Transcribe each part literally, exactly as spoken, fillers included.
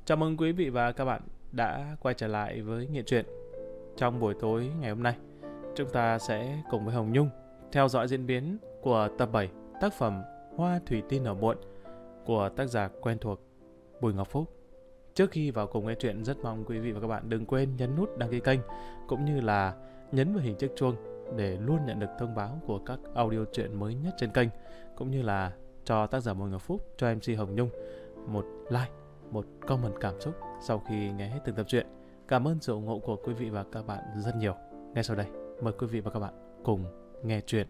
Chào mừng quý vị và các bạn đã quay trở lại với Nghệ Truyện. Trong buổi tối ngày hôm nay, chúng ta sẽ cùng với Hồng Nhung theo dõi diễn biến của tập bảy tác phẩm Hoa Thủy Tiên Nở Muộn của tác giả quen thuộc Bùi Ngọc Phúc. Trước khi vào cùng nghe truyện, rất mong quý vị và các bạn đừng quên nhấn nút đăng ký kênh cũng như là nhấn vào hình chiếc chuông để luôn nhận được thông báo của các audio truyện mới nhất trên kênh, cũng như là cho tác giả Bùi Ngọc Phúc, cho em xê Hồng Nhung một like, một comment cảm xúc sau khi nghe hết từng tập truyện. Cảm ơn sự ủng hộ của quý vị và các bạn rất nhiều. Ngay sau đây, mời quý vị và các bạn cùng nghe truyện.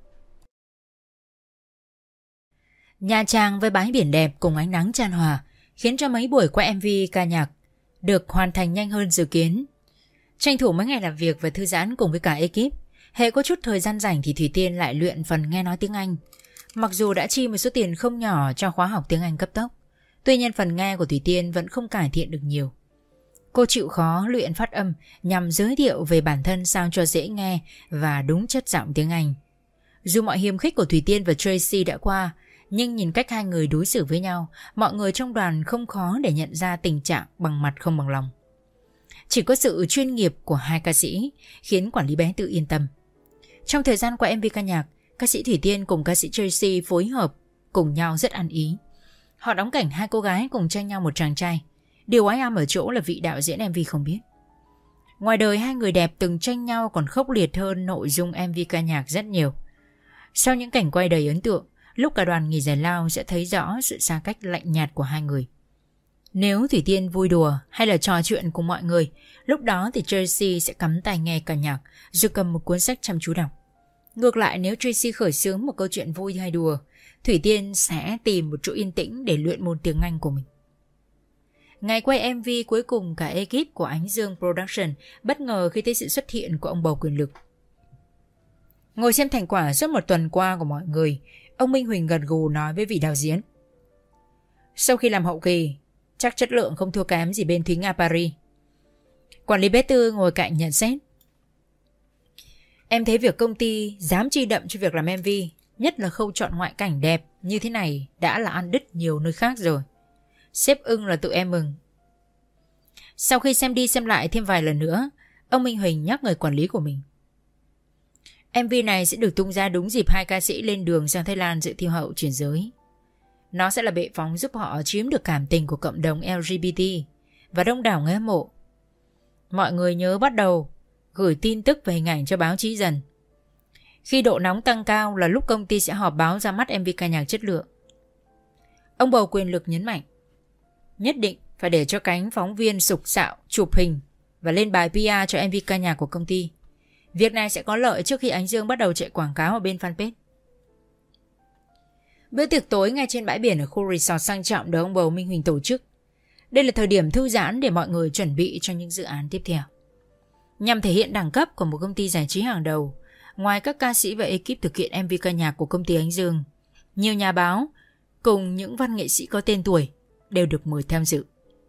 Nha Trang với bãi biển đẹp cùng ánh nắng chan hòa khiến cho mấy buổi quay em vê ca nhạc được hoàn thành nhanh hơn dự kiến. Tranh thủ mấy ngày làm việc và thư giãn cùng với cả ekip, hệ có chút thời gian rảnh thì Thủy Tiên lại luyện phần nghe nói tiếng Anh. Mặc dù đã chi một số tiền không nhỏ cho khóa học tiếng Anh cấp tốc, tuy nhiên phần nghe của Thủy Tiên vẫn không cải thiện được nhiều. Cô chịu khó luyện phát âm nhằm giới thiệu về bản thân sao cho dễ nghe và đúng chất giọng tiếng Anh. Dù mọi hiềm khích của Thủy Tiên và Tracy đã qua, nhưng nhìn cách hai người đối xử với nhau, mọi người trong đoàn không khó để nhận ra tình trạng bằng mặt không bằng lòng. Chỉ có sự chuyên nghiệp của hai ca sĩ khiến quản lý bé tự yên tâm. Trong thời gian quay em vê ca nhạc, ca sĩ Thủy Tiên cùng ca sĩ Tracy phối hợp cùng nhau rất ăn ý. Họ đóng cảnh hai cô gái cùng tranh nhau một chàng trai. Điều oái am ở chỗ là vị đạo diễn em vê không biết. Ngoài đời hai người đẹp từng tranh nhau còn khốc liệt hơn nội dung em vê ca nhạc rất nhiều. Sau những cảnh quay đầy ấn tượng, lúc cả đoàn nghỉ giải lao sẽ thấy rõ sự xa cách lạnh nhạt của hai người. Nếu Thủy Tiên vui đùa hay là trò chuyện cùng mọi người, lúc đó thì Tracy sẽ cắm tai nghe ca nhạc rồi cầm một cuốn sách chăm chú đọc. Ngược lại, nếu Tracy khởi xướng một câu chuyện vui hay đùa, Thủy Tiên sẽ tìm một chỗ yên tĩnh để luyện môn tiếng Anh của mình. Ngày quay em vê cuối cùng, cả ekip của Ánh Dương Production bất ngờ khi thấy sự xuất hiện của ông bầu quyền lực. Ngồi xem thành quả suốt một tuần qua của mọi người, ông Minh Huỳnh gật gù nói với vị đạo diễn: sau khi làm hậu kỳ, chắc chất lượng không thua kém gì bên Thúy Nga Paris. Quản lý bé Tư ngồi cạnh nhận xét: em thấy việc công ty dám chi đậm cho việc làm em vê, nhất là khâu chọn ngoại cảnh đẹp như thế này, đã là ăn đứt nhiều nơi khác rồi. Sếp ưng là tụi em mừng. Sau khi xem đi xem lại thêm vài lần nữa, ông Minh Huỳnh nhắc người quản lý của mình: em vê này sẽ được tung ra đúng dịp hai ca sĩ lên đường sang Thái Lan dự thi Hoa hậu chuyển giới. Nó sẽ là bệ phóng giúp họ chiếm được cảm tình của cộng đồng lờ giê bê tê và đông đảo người hâm mộ. Mọi người nhớ bắt đầu gửi tin tức và hình ảnh cho báo chí dần. Khi độ nóng tăng cao là lúc công ty sẽ họp báo ra mắt em vê ca nhạc chất lượng. Ông bầu quyền lực nhấn mạnh: nhất định phải để cho cánh phóng viên sục sạo chụp hình và lên bài pê e cho em vê ca nhạc của công ty. Việc này sẽ có lợi trước khi Ánh Dương bắt đầu chạy quảng cáo ở bên fanpage. Bữa tiệc tối ngay trên bãi biển ở khu resort sang trọng được ông bầu Minh Huỳnh tổ chức. Đây là thời điểm thư giãn để mọi người chuẩn bị cho những dự án tiếp theo. Nhằm thể hiện đẳng cấp của một công ty giải trí hàng đầu, ngoài các ca sĩ và ekip thực hiện em vê ca nhạc của công ty Ánh Dương, nhiều nhà báo cùng những văn nghệ sĩ có tên tuổi đều được mời tham dự.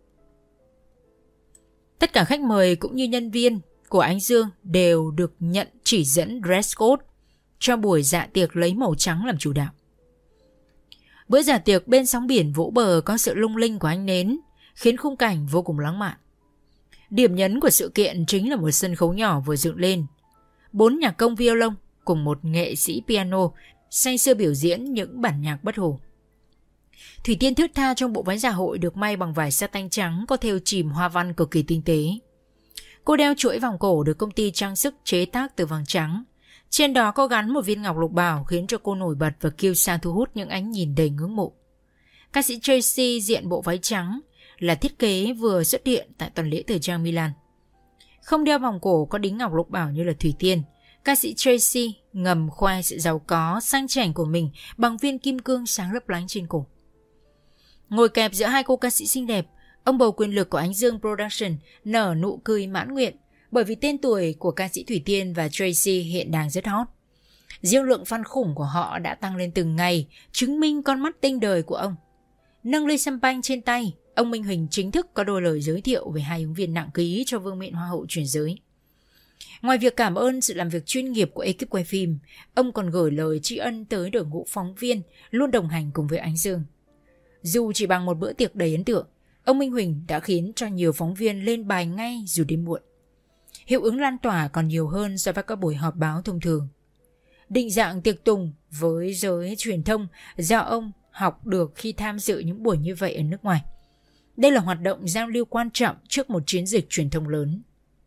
Tất cả khách mời cũng như nhân viên của Ánh Dương đều được nhận chỉ dẫn dress code cho buổi dạ tiệc lấy màu trắng làm chủ đạo. Bữa dạ tiệc bên sóng biển vỗ bờ có sự lung linh của ánh nến khiến khung cảnh vô cùng lãng mạn. Điểm nhấn của sự kiện chính là một sân khấu nhỏ vừa dựng lên, bốn nhạc công violon cùng một nghệ sĩ piano say sưa biểu diễn những bản nhạc bất hủ. Thủy Tiên thướt tha trong bộ váy dạ hội được may bằng vải sa tanh trắng có thêu chìm hoa văn cực kỳ tinh tế. Cô đeo chuỗi vòng cổ được công ty trang sức chế tác từ vàng trắng. Trên đó có gắn một viên ngọc lục bảo khiến cho cô nổi bật và kiêu sa thu hút những ánh nhìn đầy ngưỡng mộ. Ca sĩ Tracy diện bộ váy trắng là thiết kế vừa xuất hiện tại tuần lễ thời trang Milan. Không đeo vòng cổ có đính ngọc lục bảo như là Thủy Tiên, ca sĩ Tracy ngầm khoe sự giàu có sang chảnh của mình bằng viên kim cương sáng lấp lánh trên cổ. Ngồi kẹp giữa hai cô ca sĩ xinh đẹp, ông bầu quyền lực của Ánh Dương Production nở nụ cười mãn nguyện bởi vì tên tuổi của ca sĩ Thủy Tiên và Tracy hiện đang rất hot. Riêng lượng fan khủng của họ đã tăng lên từng ngày, chứng minh con mắt tinh đời của ông. Nâng ly champagne trên tay, ông Minh Huỳnh chính thức có đôi lời giới thiệu về hai ứng viên nặng ký cho vương miện Hoa hậu chuyển giới. Ngoài việc cảm ơn sự làm việc chuyên nghiệp của ekip quay phim, ông còn gửi lời tri ân tới đội ngũ phóng viên luôn đồng hành cùng với Ánh Dương. Dù chỉ bằng một bữa tiệc đầy ấn tượng, ông Minh Huỳnh đã khiến cho nhiều phóng viên lên bài ngay dù đến muộn. Hiệu ứng lan tỏa còn nhiều hơn so với các buổi họp báo thông thường. Định dạng tiệc tùng với giới truyền thông do ông học được khi tham dự những buổi như vậy ở nước ngoài. Đây là hoạt động giao lưu quan trọng trước một chiến dịch truyền thông lớn.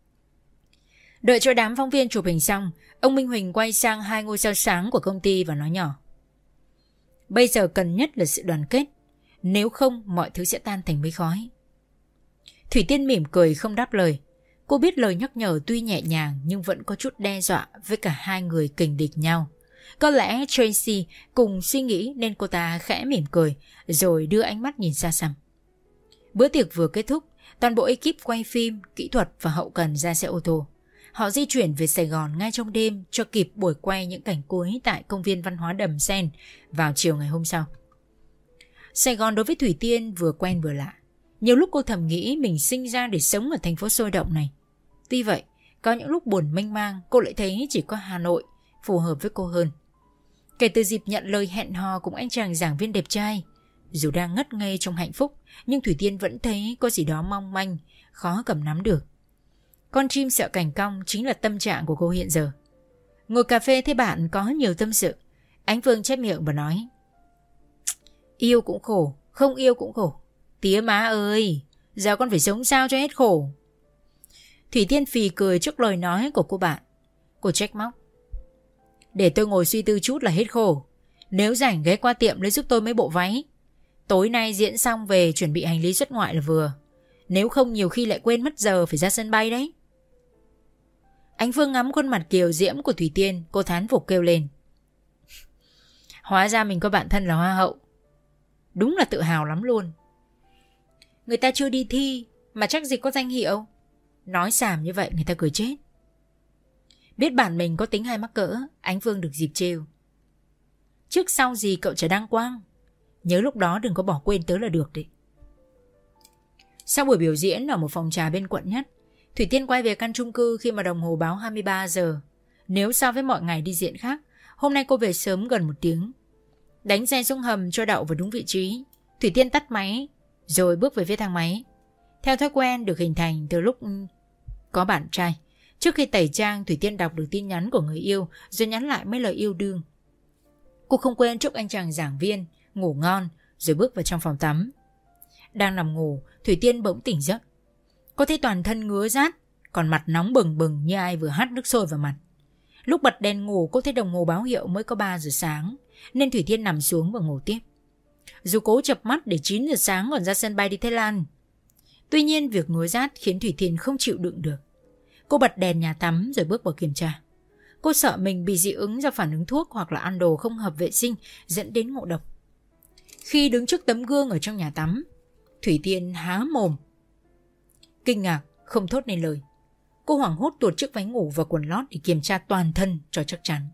Đợi cho đám phóng viên chụp hình xong, ông Minh Huỳnh quay sang hai ngôi sao sáng của công ty và nói nhỏ: bây giờ cần nhất là sự đoàn kết, nếu không mọi thứ sẽ tan thành mây khói. Thủy Tiên mỉm cười không đáp lời. Cô biết lời nhắc nhở tuy nhẹ nhàng nhưng vẫn có chút đe dọa với cả hai người kình địch nhau. Có lẽ Tracy cùng suy nghĩ nên cô ta khẽ mỉm cười rồi đưa ánh mắt nhìn xa xăm. Bữa tiệc vừa kết thúc, toàn bộ ekip quay phim, kỹ thuật và hậu cần ra xe ô tô. Họ di chuyển về Sài Gòn ngay trong đêm cho kịp buổi quay những cảnh cuối tại công viên văn hóa Đầm Sen vào chiều ngày hôm sau. Sài Gòn đối với Thủy Tiên vừa quen vừa lạ. Nhiều lúc cô thầm nghĩ mình sinh ra để sống ở thành phố sôi động này. Tuy vậy, có những lúc buồn mênh mang, cô lại thấy chỉ có Hà Nội phù hợp với cô hơn. Kể từ dịp nhận lời hẹn hò cùng anh chàng giảng viên đẹp trai, dù đang ngất ngây trong hạnh phúc, nhưng Thủy Tiên vẫn thấy có gì đó mong manh, khó cầm nắm được. Con chim sợ cành cong chính là tâm trạng của cô hiện giờ. Ngồi cà phê thấy bạn có nhiều tâm sự, Ánh Phương chép miệng và nói: yêu cũng khổ, không yêu cũng khổ. Tía má ơi, giờ con phải sống sao cho hết khổ. Thủy Tiên phì cười trước lời nói của cô bạn. Cô trách móc: để tôi ngồi suy tư chút là hết khổ. Nếu rảnh ghé qua tiệm lấy giúp tôi mấy bộ váy. Tối nay diễn xong về chuẩn bị hành lý xuất ngoại là vừa. Nếu không nhiều khi lại quên mất giờ phải ra sân bay đấy. Ánh Phương ngắm khuôn mặt kiều diễm của Thủy Tiên, cô thán phục kêu lên: hóa ra mình có bạn thân là hoa hậu. Đúng là tự hào lắm luôn. Người ta chưa đi thi mà chắc gì có danh hiệu. Nói xàm như vậy người ta cười chết. Biết bạn mình có tính hay mắc cỡ, Ánh Phương được dịp trêu: trước sau gì cậu chả đăng quang. Nhớ lúc đó đừng có bỏ quên tớ là được đấy. Sau buổi biểu diễn ở một phòng trà bên quận Nhất, Thủy Tiên quay về căn chung cư khi mà đồng hồ báo hai mươi ba giờ. Nếu so với mọi ngày đi diễn khác, hôm nay cô về sớm gần một tiếng. Đánh xe xuống hầm cho đậu vào đúng vị trí, Thủy Tiên tắt máy rồi bước về phía thang máy. Theo thói quen được hình thành từ lúc có bạn trai, trước khi tẩy trang, Thủy Tiên đọc được tin nhắn của người yêu rồi nhắn lại mấy lời yêu đương. Cô không quên chúc anh chàng giảng viên ngủ ngon rồi bước vào trong phòng tắm. Đang nằm ngủ, Thủy Tiên bỗng tỉnh giấc. Cô thấy toàn thân ngứa rát, còn mặt nóng bừng bừng như ai vừa hắt nước sôi vào mặt. Lúc bật đèn ngủ, cô thấy đồng hồ báo hiệu mới có ba giờ sáng, nên Thủy Tiên nằm xuống và ngủ tiếp. Dù cố chập mắt để chín giờ sáng còn ra sân bay đi Thái Lan. Tuy nhiên việc ngứa rát khiến Thủy Tiên không chịu đựng được. Cô bật đèn nhà tắm rồi bước vào kiểm tra. Cô sợ mình bị dị ứng do phản ứng thuốc hoặc là ăn đồ không hợp vệ sinh dẫn đến ngộ độc. Khi đứng trước tấm gương ở trong nhà tắm, Thủy Tiên há mồm, kinh ngạc không thốt nên lời. Cô hoảng hốt tuột chiếc váy ngủ và quần lót để kiểm tra toàn thân cho chắc chắn.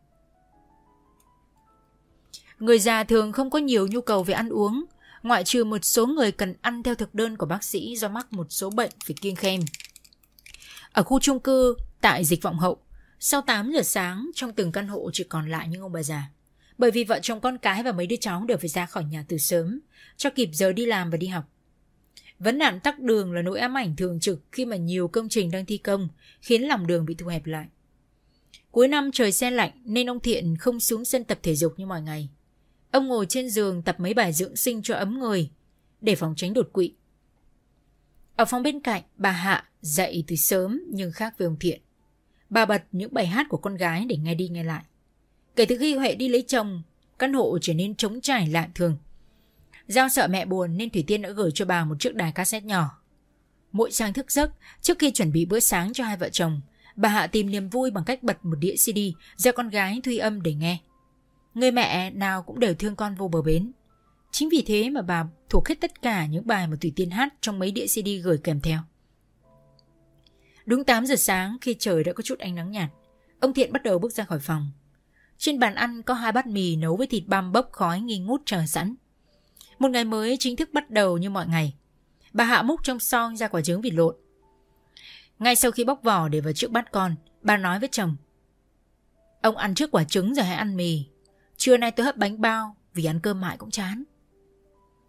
Người già thường không có nhiều nhu cầu về ăn uống, ngoại trừ một số người cần ăn theo thực đơn của bác sĩ do mắc một số bệnh phải kiêng khem. Ở khu chung cư tại Dịch Vọng Hậu, sau tám giờ sáng trong từng căn hộ chỉ còn lại những ông bà già. Bởi vì vợ chồng con cái và mấy đứa cháu đều phải ra khỏi nhà từ sớm, cho kịp giờ đi làm và đi học. Vấn nạn tắc đường là nỗi ám ảnh thường trực khi mà nhiều công trình đang thi công, khiến lòng đường bị thu hẹp lại. Cuối năm trời se lạnh nên ông Thiện không xuống sân tập thể dục như mọi ngày. Ông ngồi trên giường tập mấy bài dưỡng sinh cho ấm người, để phòng tránh đột quỵ. Ở phòng bên cạnh, bà Hạ dậy từ sớm nhưng khác với ông Thiện. Bà bật những bài hát của con gái để nghe đi nghe lại. Kể từ khi Huệ đi lấy chồng, căn hộ trở nên trống trải lạ thường. Do sợ mẹ buồn nên Thủy Tiên đã gửi cho bà một chiếc đài cassette nhỏ. Mỗi sáng thức giấc, trước khi chuẩn bị bữa sáng cho hai vợ chồng, bà Hạ tìm niềm vui bằng cách bật một đĩa xê đê do con gái Thuy âm để nghe. Người mẹ nào cũng đều thương con vô bờ bến. Chính vì thế mà bà thuộc hết tất cả những bài mà Thủy Tiên hát trong mấy đĩa xê đê gửi kèm theo. Đúng tám giờ sáng, khi trời đã có chút ánh nắng nhạt, ông Thiện bắt đầu bước ra khỏi phòng. Trên bàn ăn có hai bát mì nấu với thịt băm bốc khói nghi ngút chờ sẵn. Một ngày mới chính thức bắt đầu như mọi ngày. Bà Hạ múc trong son ra quả trứng vịt lộn. Ngay sau khi bóc vỏ để vào trước bát con, bà nói với chồng: ông ăn trước quả trứng rồi hãy ăn mì. Trưa nay tôi hấp bánh bao, vì ăn cơm mãi cũng chán. Ăn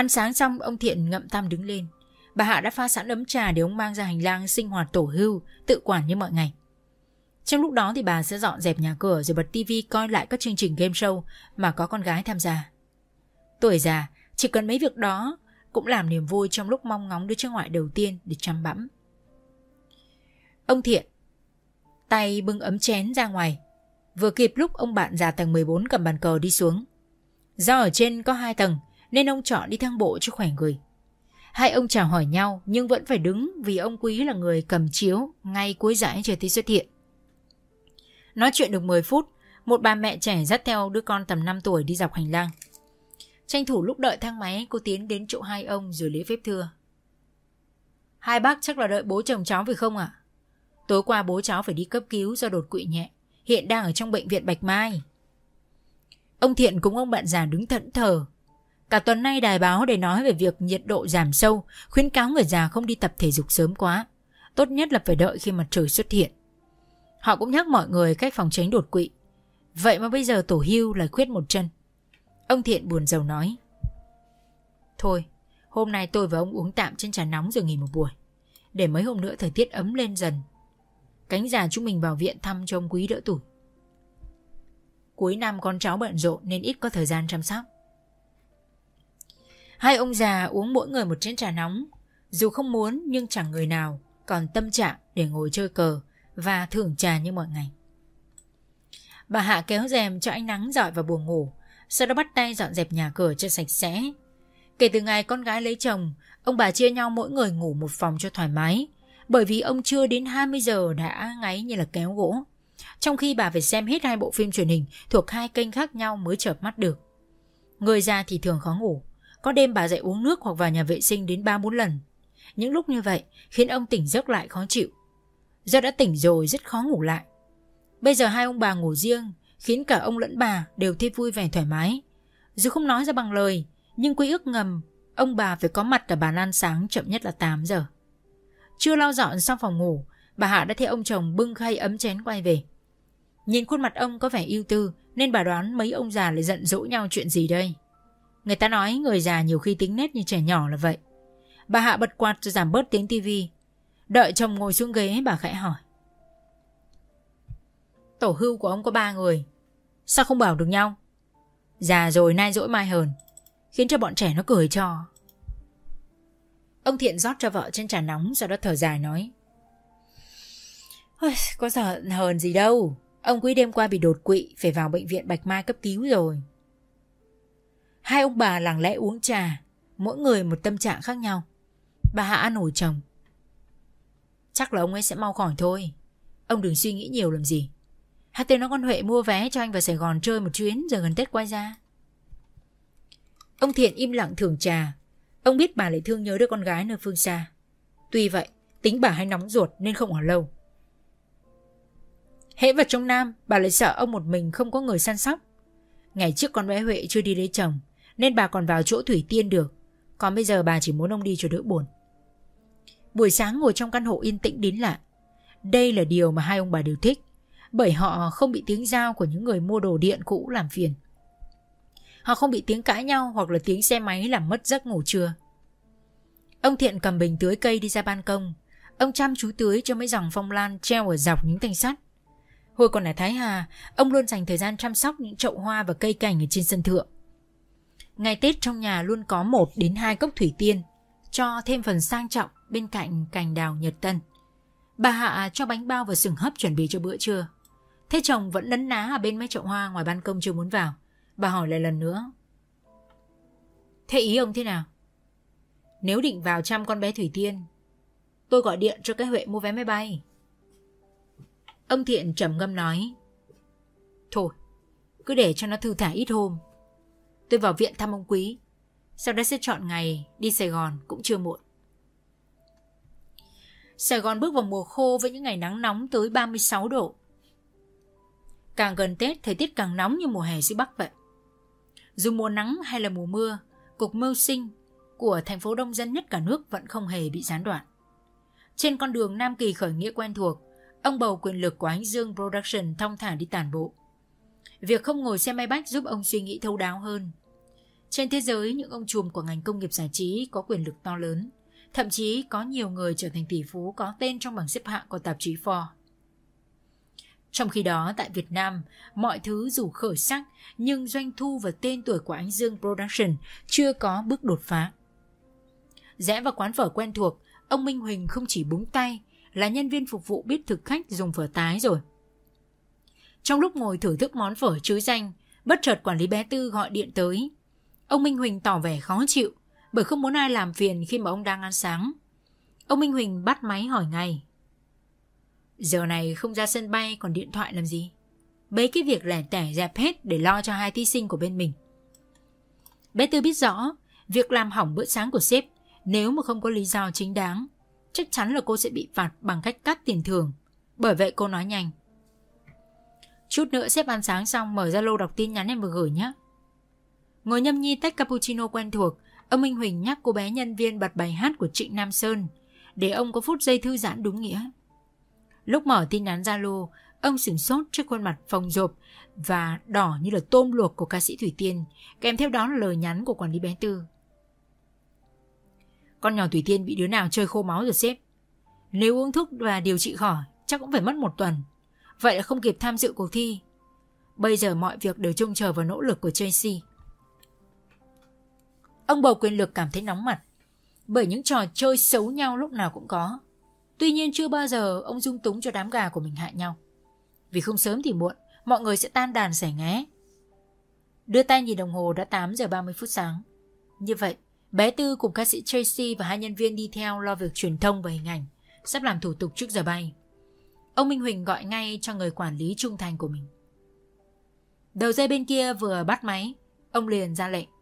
Ăn sáng xong, ông Thiện ngậm tăm đứng lên. Bà Hạ đã pha sẵn ấm trà để ông mang ra hành lang sinh hoạt tổ hưu, tự quản như mọi ngày. Trong lúc đó thì bà sẽ dọn dẹp nhà cửa rồi bật tivi coi lại các chương trình game show mà có con gái tham gia. Tuổi già, chỉ cần mấy việc đó cũng làm niềm vui trong lúc mong ngóng đứa cháu ngoại đầu tiên để chăm bẵm. Ông Thiện tay bưng ấm chén ra ngoài, vừa kịp lúc ông bạn già tầng mười bốn cầm bàn cờ đi xuống. Do ở trên có hai tầng nên ông chọn đi thang bộ cho khỏe người. Hai ông chào hỏi nhau nhưng vẫn phải đứng vì ông Quý là người cầm chiếu ngay cuối dãy chờ tí xuất hiện. Nói chuyện được mười phút, một bà mẹ trẻ dắt theo đứa con tầm năm tuổi đi dọc hành lang. Tranh thủ lúc đợi thang máy, cô tiến đến chỗ hai ông rồi lễ phép thưa. Hai bác chắc là đợi bố chồng cháu phải không ạ? Tối qua bố cháu phải đi cấp cứu do đột quỵ nhẹ, hiện đang ở trong bệnh viện Bạch Mai. Ông Thiện cùng ông bạn già đứng thẫn thờ. Cả tuần nay đài báo để nói về việc nhiệt độ giảm sâu, khuyến cáo người già không đi tập thể dục sớm quá, tốt nhất là phải đợi khi mặt trời xuất hiện. Họ cũng nhắc mọi người cách phòng tránh đột quỵ. Vậy mà bây giờ tổ hưu lại khuyết một chân. Ông Thiện buồn rầu nói. Thôi, hôm nay tôi và ông uống tạm chén trà nóng rồi nghỉ một buổi, để mấy hôm nữa thời tiết ấm lên dần, cánh già chúng mình vào viện thăm cho ông Quý đỡ tủi. Cuối năm con cháu bận rộn nên ít có thời gian chăm sóc. Hai ông già uống mỗi người một chén trà nóng. Dù không muốn nhưng chẳng người nào còn tâm trạng để ngồi chơi cờ và thưởng trà như mọi ngày. Bà Hạ kéo rèm cho ánh nắng rọi vào buồng ngủ, sau đó bắt tay dọn dẹp nhà cửa cho sạch sẽ. Kể từ ngày con gái lấy chồng, ông bà chia nhau mỗi người ngủ một phòng cho thoải mái, bởi vì ông chưa đến hai mươi giờ đã ngáy như là kéo gỗ, trong khi bà phải xem hết hai bộ phim truyền hình thuộc hai kênh khác nhau mới chợp mắt được. Người già thì thường khó ngủ, có đêm bà dậy uống nước hoặc vào nhà vệ sinh đến ba bốn lần. Những lúc như vậy khiến ông tỉnh giấc lại khó chịu. Do đã tỉnh rồi rất khó ngủ lại. Bây giờ hai ông bà ngủ riêng khiến cả ông lẫn bà đều thấy vui vẻ thoải mái. Dù không nói ra bằng lời, nhưng quy ước ngầm ông bà phải có mặt ở bàn ăn sáng chậm nhất là tám giờ. Chưa lau dọn xong phòng ngủ, bà Hạ đã thấy ông chồng bưng khay ấm chén quay về. Nhìn khuôn mặt ông có vẻ ưu tư nên bà đoán mấy ông già lại giận dỗ nhau chuyện gì đây. Người ta nói người già nhiều khi tính nết như trẻ nhỏ là vậy. Bà Hạ bật quạt rồi giảm bớt tiếng tivi. Đợi chồng ngồi xuống ghế, bà khẽ hỏi. Tổ hưu của ông có ba người, sao không bảo được nhau? Già rồi nay dỗi mai hờn, khiến cho bọn trẻ nó cười cho. Ông Thiện rót cho vợ chén trà nóng, sau đó thở dài nói. Có giờ hờn gì đâu, ông Quý đêm qua bị đột quỵ, phải vào bệnh viện Bạch Mai cấp cứu rồi. Hai ông bà lặng lẽ uống trà, mỗi người một tâm trạng khác nhau. Bà Hạ an ủi chồng. Chắc là ông ấy sẽ mau khỏi thôi, ông đừng suy nghĩ nhiều làm gì. Hai tên nó con Huệ mua vé cho anh vào Sài Gòn chơi một chuyến rồi gần Tết quay ra. Ông Thiện im lặng thưởng trà. Ông biết bà lại thương nhớ đứa con gái nơi phương xa. Tuy vậy tính bà hay nóng ruột nên không ở lâu. Hễ vào trong Nam, bà lại sợ ông một mình không có người săn sóc. Ngày trước con bé Huệ chưa đi lấy chồng nên bà còn vào chỗ Thủy Tiên được. Còn bây giờ bà chỉ muốn ông đi cho đỡ buồn. Buổi sáng ngồi trong căn hộ yên tĩnh đến lạ. Đây là điều mà hai ông bà đều thích, bởi họ không bị tiếng rao của những người mua đồ điện cũ làm phiền. Họ không bị tiếng cãi nhau hoặc là tiếng xe máy làm mất giấc ngủ trưa. Ông Thiện cầm bình tưới cây đi ra ban công. Ông chăm chú tưới cho mấy dòng phong lan treo ở dọc những thanh sắt. Hồi còn ở Thái Hà, ông luôn dành thời gian chăm sóc những chậu hoa và cây cảnh ở trên sân thượng. Ngày Tết trong nhà luôn có một đến hai cốc thủy tiên, cho thêm phần sang trọng bên cạnh cành đào nhật tân. Bà Hạ cho bánh bao và sừng hấp chuẩn bị cho bữa trưa. Thế chồng vẫn nấn ná ở bên mấy chậu hoa ngoài ban công chưa muốn vào. Bà hỏi lại lần nữa. Thế ý ông thế nào? Nếu định vào chăm con bé Thủy Tiên, tôi gọi điện cho cái Huệ mua vé máy bay. Ông Thiện trầm ngâm nói. Thôi, cứ để cho nó thư thả ít hôm. Tôi vào viện thăm ông Quý, sau đó sẽ chọn ngày đi Sài Gòn cũng chưa muộn. Sài Gòn bước vào mùa khô với những ngày nắng nóng tới ba mươi sáu độ. Càng gần Tết, thời tiết càng nóng như mùa hè dưới Bắc vậy. Dù mùa nắng hay là mùa mưa, cuộc mưu sinh của thành phố đông dân nhất cả nước vẫn không hề bị gián đoạn. Trên con đường Nam Kỳ khởi nghĩa quen thuộc, ông bầu quyền lực của Ánh Dương Production thong thả đi tản bộ. Việc không ngồi xe máy bách giúp ông suy nghĩ thấu đáo hơn. Trên thế giới, những ông trùm của ngành công nghiệp giải trí có quyền lực to lớn. Thậm chí có nhiều người trở thành tỷ phú có tên trong bảng xếp hạng của tạp chí Forbes. Trong khi đó, tại Việt Nam, mọi thứ dù khởi sắc, nhưng doanh thu và tên tuổi của Ánh Dương Production chưa có bước đột phá. Rẽ vào quán phở quen thuộc, ông Minh Huỳnh không chỉ búng tay, là nhân viên phục vụ biết thực khách dùng phở tái rồi. Trong lúc ngồi thưởng thức món phở trứ danh, bất chợt quản lý bé Tư gọi điện tới. Ông Minh Huỳnh tỏ vẻ khó chịu, bởi không muốn ai làm phiền khi mà ông đang ăn sáng. Ông Minh Huỳnh bắt máy hỏi ngay. Giờ này không ra sân bay còn điện thoại làm gì? Mấy cái việc lẻ tẻ dẹp hết để lo cho hai thí sinh của bên mình. Bé Tư biết rõ, việc làm hỏng bữa sáng của sếp, nếu mà không có lý do chính đáng, chắc chắn là cô sẽ bị phạt bằng cách cắt tiền thưởng. Bởi vậy cô nói nhanh. Chút nữa sếp ăn sáng xong mở Zalo đọc tin nhắn em vừa gửi nhé. Ngồi nhâm nhi tách cappuccino quen thuộc, ông Minh Huỳnh nhắc cô bé nhân viên bật bài hát của Trịnh Nam Sơn để ông có phút giây thư giãn đúng nghĩa. Lúc mở tin nhắn Zalo, ông sửng sốt trước khuôn mặt phồng rộp và đỏ như là tôm luộc của ca sĩ Thủy Tiên, kèm theo đó là lời nhắn của quản lý bé Tư. Con nhỏ Thủy Tiên bị đứa nào chơi khô máu rồi sếp. Nếu uống thuốc và điều trị khỏi, chắc cũng phải mất một tuần. Vậy là không kịp tham dự cuộc thi. Bây giờ mọi việc đều trông chờ vào nỗ lực của Tracy. Ông bầu quyền lực cảm thấy nóng mặt, bởi những trò chơi xấu nhau lúc nào cũng có. Tuy nhiên chưa bao giờ ông dung túng cho đám gà của mình hại nhau. Vì không sớm thì muộn, mọi người sẽ tan đàn xẻ nghé. Đưa tay nhìn đồng hồ đã tám giờ ba mươi phút sáng. Như vậy, bé Tư cùng ca sĩ Tracy và hai nhân viên đi theo lo việc truyền thông và hình ảnh, sắp làm thủ tục trước giờ bay. Ông Minh Huỳnh gọi ngay cho người quản lý trung thành của mình. Đầu dây bên kia vừa bắt máy, ông liền ra lệnh.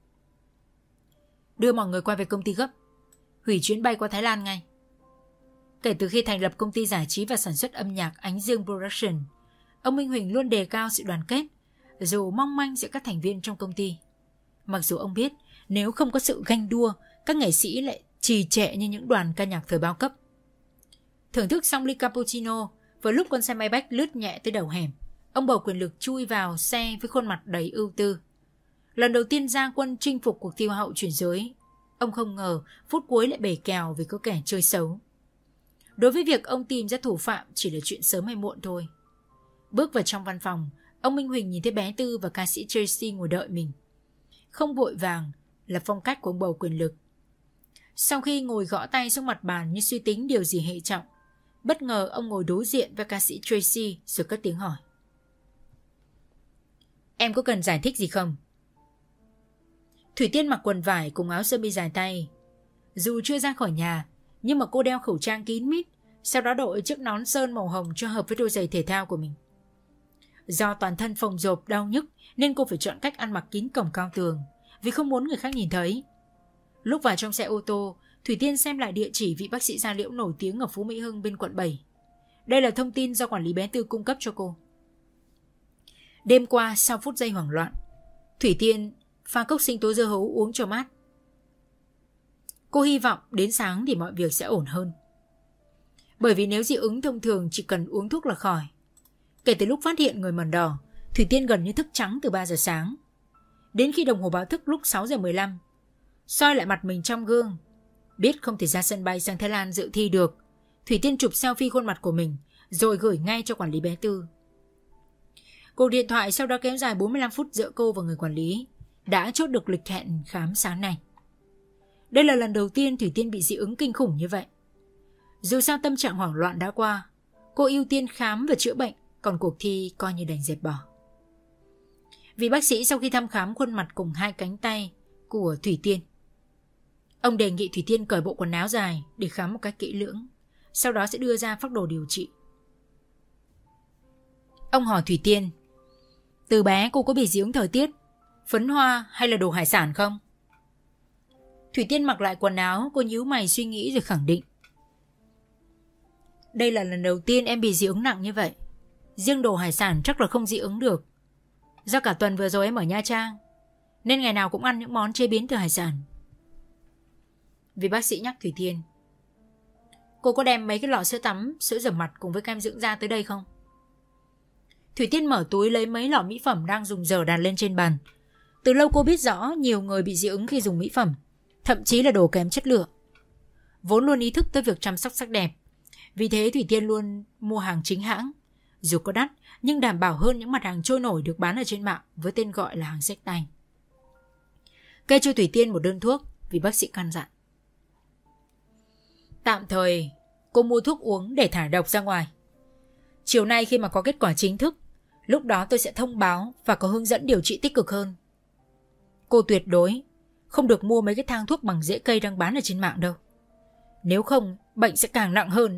Đưa mọi người quay về công ty gấp, hủy chuyến bay qua Thái Lan ngay. Kể từ khi thành lập công ty giải trí và sản xuất âm nhạc Ánh Dương Production, ông Minh Huỳnh luôn đề cao sự đoàn kết, dù mong manh giữa các thành viên trong công ty. Mặc dù ông biết nếu không có sự ganh đua, các nghệ sĩ lại trì trệ như những đoàn ca nhạc thời bao cấp. Thưởng thức xong ly cappuccino, vừa lúc con xe máy bách lướt nhẹ tới đầu hẻm, ông bầu quyền lực chui vào xe với khuôn mặt đầy ưu tư. Lần đầu tiên ra quân chinh phục cuộc thi Hoa hậu chuyển giới, ông không ngờ phút cuối lại bể kèo vì có kẻ chơi xấu. Đối với việc ông tìm ra thủ phạm chỉ là chuyện sớm hay muộn thôi. Bước vào trong văn phòng, ông Minh Huỳnh nhìn thấy bé Tư và ca sĩ Tracy ngồi đợi mình. Không vội vàng là phong cách của ông bầu quyền lực. Sau khi ngồi gõ tay xuống mặt bàn như suy tính điều gì hệ trọng, bất ngờ ông ngồi đối diện với ca sĩ Tracy rồi cất tiếng hỏi. Em có cần giải thích gì không? Thủy Tiên mặc quần vải cùng áo sơ mi dài tay. Dù chưa ra khỏi nhà, nhưng mà cô đeo khẩu trang kín mít, sau đó đội chiếc nón sơn màu hồng cho hợp với đôi giày thể thao của mình. Do toàn thân phồng rộp đau nhức nên cô phải chọn cách ăn mặc kín cổng cao tường, vì không muốn người khác nhìn thấy. Lúc vào trong xe ô tô, Thủy Tiên xem lại địa chỉ vị bác sĩ da liễu nổi tiếng ở Phú Mỹ Hưng bên quận bảy. Đây là thông tin do quản lý bé Tư cung cấp cho cô. Đêm qua, sau phút giây hoảng loạn, Thủy Tiên pha cốc sinh tố dưa hấu uống cho mát. Cô hy vọng đến sáng thì mọi việc sẽ ổn hơn. Bởi vì nếu dị ứng thông thường chỉ cần uống thuốc là khỏi. Kể từ lúc phát hiện người mẩn đỏ, Thủy Tiên gần như thức trắng từ ba giờ sáng. Đến khi đồng hồ báo thức lúc sáu giờ mười lăm, soi lại mặt mình trong gương, biết không thể ra sân bay sang Thái Lan dự thi được, Thủy Tiên chụp selfie khuôn mặt của mình rồi gửi ngay cho quản lý bé Tư. Cuộc điện thoại sau đó kéo dài bốn mươi lăm phút giữa cô và người quản lý đã chốt được lịch hẹn khám sáng nay. Đây là lần đầu tiên Thủy Tiên bị dị ứng kinh khủng như vậy. Dù sao tâm trạng hoảng loạn đã qua, cô ưu tiên khám và chữa bệnh, còn cuộc thi coi như đành dẹp bỏ. Vị bác sĩ sau khi thăm khám khuôn mặt cùng hai cánh tay của Thủy Tiên, ông đề nghị Thủy Tiên cởi bộ quần áo dài để khám một cách kỹ lưỡng, sau đó sẽ đưa ra phác đồ điều trị. Ông hỏi Thủy Tiên, từ bé cô có bị dị ứng thời tiết, phấn hoa hay là đồ hải sản không? Thủy Tiên mặc lại quần áo, cô nhíu mày suy nghĩ rồi khẳng định. Đây là lần đầu tiên em bị dị ứng nặng như vậy. Riêng đồ hải sản chắc là không dị ứng được. Do cả tuần vừa rồi em ở Nha Trang, nên ngày nào cũng ăn những món chế biến từ hải sản. Vì bác sĩ nhắc Thủy Tiên, cô có đem mấy cái lọ sữa tắm, sữa rửa mặt cùng với kem dưỡng da tới đây không? Thủy Tiên mở túi lấy mấy lọ mỹ phẩm đang dùng dở đặt lên trên bàn, Từ lâu cô biết rõ nhiều người bị dị ứng khi dùng mỹ phẩm, thậm chí là đồ kém chất lượng. Vốn luôn ý thức tới việc chăm sóc sắc đẹp, vì thế Thủy Tiên luôn mua hàng chính hãng. Dù có đắt nhưng đảm bảo hơn những mặt hàng trôi nổi được bán ở trên mạng với tên gọi là hàng xách tay. Kê cho Thủy Tiên một đơn thuốc vì bác sĩ căn dặn. Tạm thời cô mua thuốc uống để thải độc ra ngoài. Chiều nay khi mà có kết quả chính thức, lúc đó tôi sẽ thông báo và có hướng dẫn điều trị tích cực hơn. Cô tuyệt đối không được mua mấy cái thang thuốc bằng rễ cây đang bán ở trên mạng đâu. Nếu không, bệnh sẽ càng nặng hơn.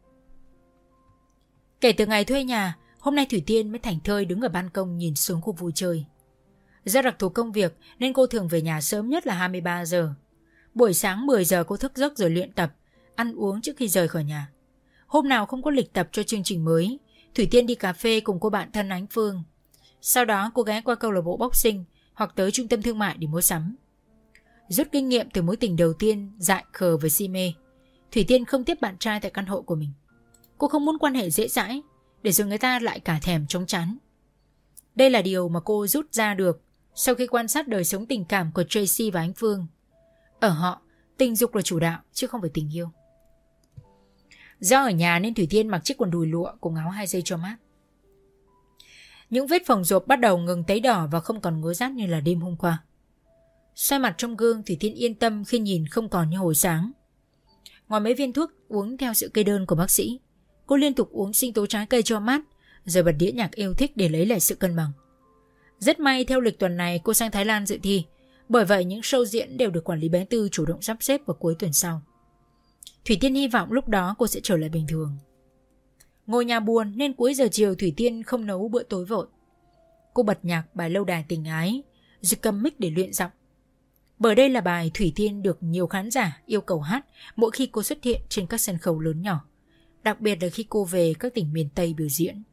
Kể từ ngày thuê nhà, hôm nay Thủy Tiên mới thảnh thơi đứng ở ban công nhìn xuống khu vui chơi. Do đặc thù công việc nên cô thường về nhà sớm nhất là hai mươi ba giờ. Buổi sáng mười giờ cô thức giấc rồi luyện tập, ăn uống trước khi rời khỏi nhà. Hôm nào không có lịch tập cho chương trình mới, Thủy Tiên đi cà phê cùng cô bạn thân Ánh Phương. Sau đó cô ghé qua câu lạc bộ boxing hoặc tới trung tâm thương mại để mua sắm. Rút kinh nghiệm từ mối tình đầu tiên dại khờ với si mê, Thủy Tiên không tiếp bạn trai tại căn hộ của mình. Cô không muốn quan hệ dễ dãi để rồi người ta lại cả thèm chóng chán. Đây là điều mà cô rút ra được sau khi quan sát đời sống tình cảm của Tracy và Ánh Phương. Ở họ, tình dục là chủ đạo chứ không phải tình yêu. Do ở nhà nên Thủy Tiên mặc chiếc quần đùi lụa cùng áo hai dây cho mát. Những vết phồng rộp bắt đầu ngừng tấy đỏ và không còn ngứa rát như là đêm hôm qua. Xoay mặt trong gương, Thủy Tiên yên tâm khi nhìn không còn như hồi sáng. Ngoài mấy viên thuốc uống theo sự kê đơn của bác sĩ, cô liên tục uống sinh tố trái cây cho mát, rồi bật đĩa nhạc yêu thích để lấy lại sự cân bằng. Rất may theo lịch tuần này cô sang Thái Lan dự thi, bởi vậy những show diễn đều được quản lý bé Tư chủ động sắp xếp vào cuối tuần sau. Thủy Tiên hy vọng lúc đó cô sẽ trở lại bình thường. Ngồi nhà buồn nên cuối giờ chiều Thủy Tiên không nấu bữa tối vội. Cô bật nhạc bài Lâu Đài Tình Ái, rồi cầm mic để luyện giọng. Bởi đây là bài Thủy Tiên được nhiều khán giả yêu cầu hát mỗi khi cô xuất hiện trên các sân khấu lớn nhỏ, đặc biệt là khi cô về các tỉnh miền Tây biểu diễn.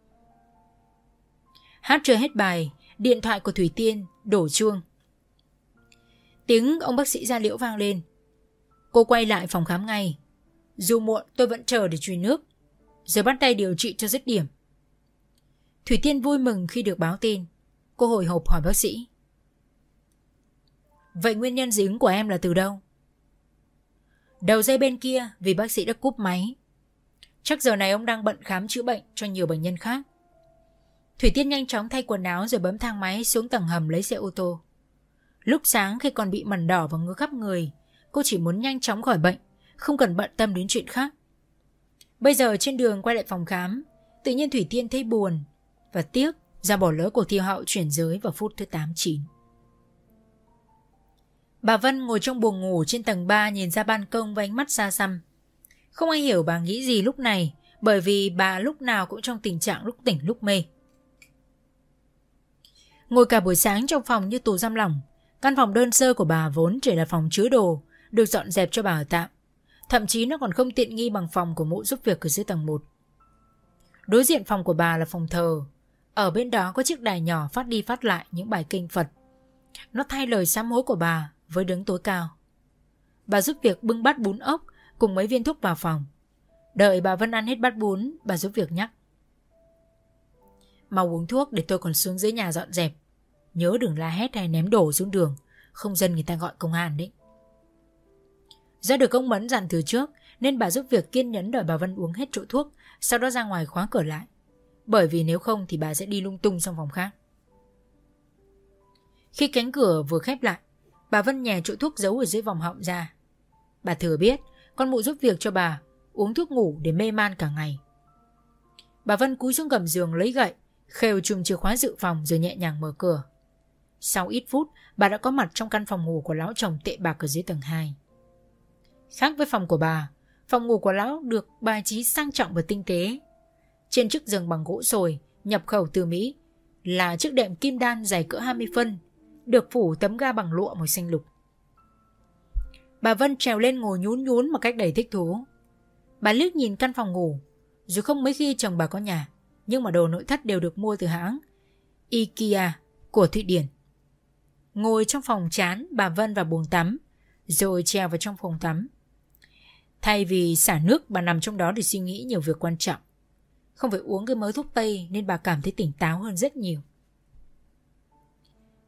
Hát chưa hết bài, điện thoại của Thủy Tiên đổ chuông. Tiếng ông bác sĩ da liễu vang lên. Cô quay lại phòng khám ngay. Dù muộn tôi vẫn chờ để truyền nước, giờ bắt tay điều trị cho dứt điểm. Thủy Tiên vui mừng khi được báo tin. Cô hồi hộp hỏi bác sĩ: Vậy nguyên nhân dị ứng của em là từ đâu? Đầu dây bên kia vì bác sĩ đã cúp máy. Chắc giờ này ông đang bận khám chữa bệnh cho nhiều bệnh nhân khác. Thủy Tiên nhanh chóng thay quần áo rồi bấm thang máy xuống tầng hầm lấy xe ô tô. Lúc sáng khi còn bị mẩn đỏ và ngứa khắp người, cô chỉ muốn nhanh chóng khỏi bệnh, không cần bận tâm đến chuyện khác. Bây giờ trên đường quay lại phòng khám, tự nhiên Thủy Tiên thấy buồn và tiếc do bỏ lỡ cuộc thi hậu chuyển giới vào phút thứ tám chín. Bà Vân ngồi trong buồng ngủ trên tầng ba nhìn ra ban công với ánh mắt xa xăm. Không ai hiểu bà nghĩ gì lúc này, bởi vì bà lúc nào cũng trong tình trạng lúc tỉnh lúc mê. Ngồi cả buổi sáng trong phòng như tù giam lỏng. Căn phòng đơn sơ của bà vốn chỉ là phòng chứa đồ, được dọn dẹp cho bà ở tạm. Thậm chí nó còn không tiện nghi bằng phòng của mụ giúp việc ở dưới tầng một. Đối diện phòng của bà là phòng thờ. Ở bên đó có chiếc đài nhỏ phát đi phát lại những bài kinh Phật. Nó thay lời sám hối của bà với đấng tối cao. Bà giúp việc bưng bát bún ốc cùng mấy viên thuốc vào phòng. Đợi bà Vân ăn hết bát bún, bà giúp việc nhắc: Mau uống thuốc để tôi còn xuống dưới nhà dọn dẹp. Nhớ đừng la hét hay ném đồ xuống đường, không dân người ta gọi công an đấy. Do được ông Mẫn dặn từ trước nên bà giúp việc kiên nhẫn đợi bà Vân uống hết chỗ thuốc, sau đó ra ngoài khóa cửa lại. Bởi vì nếu không thì bà sẽ đi lung tung sang phòng khác. Khi cánh cửa vừa khép lại, bà Vân nhè chỗ thuốc giấu ở dưới vòng họng ra. Bà thừa biết con mụ giúp việc cho bà uống thuốc ngủ để mê man cả ngày. Bà Vân cúi xuống gầm giường lấy gậy, khều chùm chìa khóa dự phòng rồi nhẹ nhàng mở cửa. Sau ít phút, bà đã có mặt trong căn phòng ngủ của lão chồng tệ bạc ở dưới tầng hai. Khác với phòng của bà, phòng ngủ của lão được bài trí sang trọng và tinh tế. Trên chiếc giường bằng gỗ sồi nhập khẩu từ Mỹ là chiếc đệm kim đan dày cỡ hai mươi phân, được phủ tấm ga bằng lụa màu xanh lục. Bà Vân trèo lên ngồi nhún nhún một cách đầy thích thú. Bà liếc nhìn căn phòng ngủ. Dù không mấy khi chồng bà có nhà, nhưng mà đồ nội thất đều được mua từ hãng IKEA của Thụy Điển. Ngồi trong phòng chán, bà Vân vào buồng tắm, rồi trèo vào trong phòng tắm. Thay vì xả nước, bà nằm trong đó để suy nghĩ nhiều việc quan trọng. Không phải uống cái mớ thuốc tây nên bà cảm thấy tỉnh táo hơn rất nhiều.